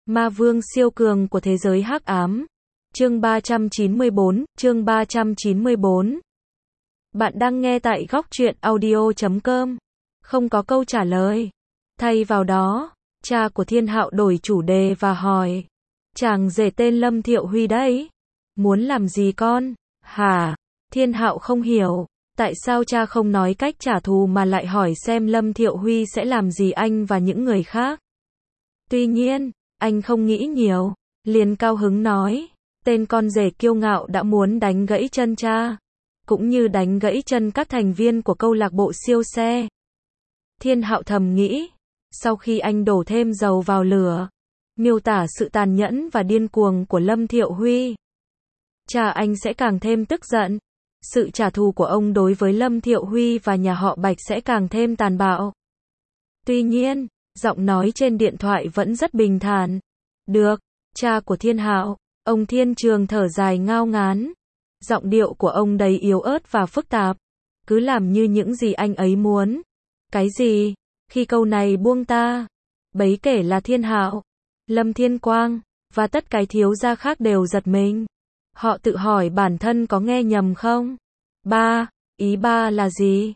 Ma vương siêu cường của thế giới hắc ám. Chương 394. Bạn đang nghe tại góc truyện audio.com. Không có câu trả lời. Thay vào đó, cha của Thiên Hạo đổi chủ đề và hỏi. Chàng rể tên Lâm Thiệu Huy đấy. Muốn làm gì con? Hả? Thiên Hạo không hiểu. Tại sao cha không nói cách trả thù mà lại hỏi xem Lâm Thiệu Huy sẽ làm gì anh và những người khác? Tuy nhiên, anh không nghĩ nhiều, liền cao hứng nói, tên con rể kiêu ngạo đã muốn đánh gãy chân cha, cũng như đánh gãy chân các thành viên của câu lạc bộ siêu xe. Thiên Hạo thầm nghĩ, sau khi anh đổ thêm dầu vào lửa, miêu tả sự tàn nhẫn và điên cuồng của Lâm Thiệu Huy, cha anh sẽ càng thêm tức giận. Sự trả thù của ông đối với Lâm Thiệu Huy và nhà họ Bạch sẽ càng thêm tàn bạo. Tuy nhiên, giọng nói trên điện thoại vẫn rất bình thản. Được, cha của Thiên Hạo, ông Thiên Trường thở dài ngao ngán. Giọng điệu của ông đầy yếu ớt và phức tạp. Cứ làm như những gì anh ấy muốn. Cái gì? Khi câu này buông ta, bấy kể là Thiên Hạo, Lâm Thiên Quang, và tất cái thiếu gia khác đều giật mình. Họ tự hỏi bản thân có nghe nhầm không? Ba, ý ba là gì?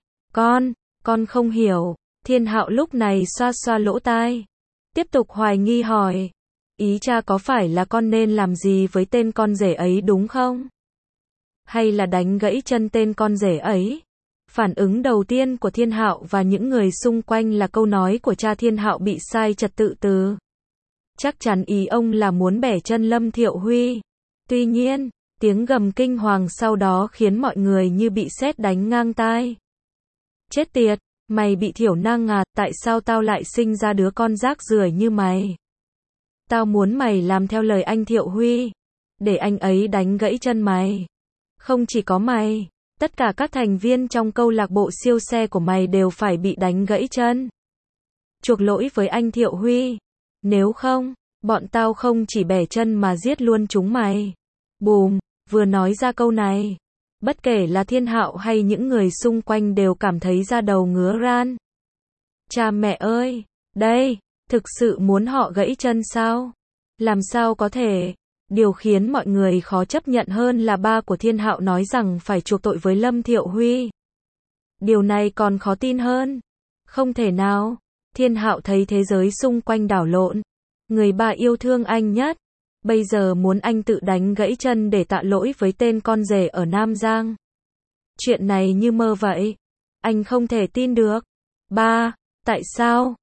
Con không hiểu. Thiên Hạo lúc này xoa xoa lỗ tai. Tiếp tục hoài nghi hỏi. Ý cha có phải là con nên làm gì với tên con rể ấy đúng không? Hay là đánh gãy chân tên con rể ấy? Phản ứng đầu tiên của Thiên Hạo và những người xung quanh là câu nói của cha Thiên Hạo bị sai trật tự từ. Chắc chắn ý ông là muốn bẻ chân Lâm Thiệu Huy. Tuy nhiên, tiếng gầm kinh hoàng sau đó khiến mọi người như bị sét đánh ngang tai. Chết tiệt, mày bị thiểu năng à, tại sao tao lại sinh ra đứa con rác rưởi như mày? Tao muốn mày làm theo lời anh Thiệu Huy, để anh ấy đánh gãy chân mày. Không chỉ có mày, tất cả các thành viên trong câu lạc bộ siêu xe của mày đều phải bị đánh gãy chân. Chuộc lỗi với anh Thiệu Huy. Nếu không, bọn tao không chỉ bẻ chân mà giết luôn chúng mày. Bùm, vừa nói ra câu này, bất kể là Thiên Hạo hay những người xung quanh đều cảm thấy da đầu ngứa ran. Cha mẹ ơi, đây, thực sự muốn họ gãy chân sao? Làm sao có thể? Điều khiến mọi người khó chấp nhận hơn là ba của Thiên Hạo nói rằng phải chuộc tội với Lâm Thiệu Huy. Điều này còn khó tin hơn. Không thể nào. Thiên Hạo thấy thế giới xung quanh đảo lộn. Người ba yêu thương anh nhất, bây giờ muốn anh tự đánh gãy chân để tạ lỗi với tên con rể ở Nam Giang. Chuyện này như mơ vậy. Anh không thể tin được. Ba, tại sao?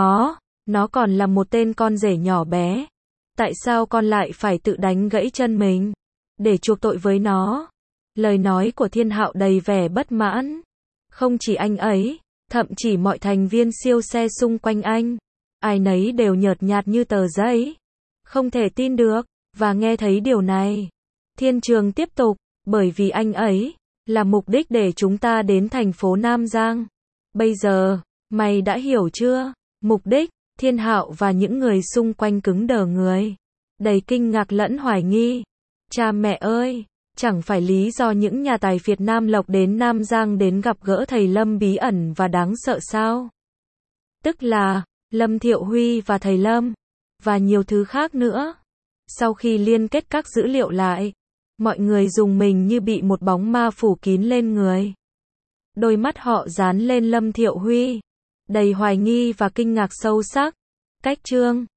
Nó còn là một tên con rể nhỏ bé. Tại sao con lại phải tự đánh gãy chân mình để chuộc tội với nó? Lời nói của Thiên Hạo đầy vẻ bất mãn. Không chỉ anh ấy, thậm chí mọi thành viên siêu xe xung quanh anh, ai nấy đều nhợt nhạt như tờ giấy. Không thể tin được. Và nghe thấy điều này, Thiên Trường tiếp tục, bởi vì anh ấy là mục đích để chúng ta đến thành phố Nam Giang. Bây giờ, mày đã hiểu chưa? Mục đích. Thiên Hạo và những người xung quanh cứng đờ người, đầy kinh ngạc lẫn hoài nghi. Cha mẹ ơi, chẳng phải lý do những nhà tài phiệt Nam Lộc đến Nam Giang đến gặp gỡ thầy Lâm bí ẩn và đáng sợ sao? Tức là Lâm Thiệu Huy và thầy Lâm, và nhiều thứ khác nữa. Sau khi liên kết các dữ liệu lại, mọi người rùng mình như bị một bóng ma phủ kín lên người. Đôi mắt họ dán lên Lâm Thiệu Huy, đầy hoài nghi và kinh ngạc sâu sắc. Cách chương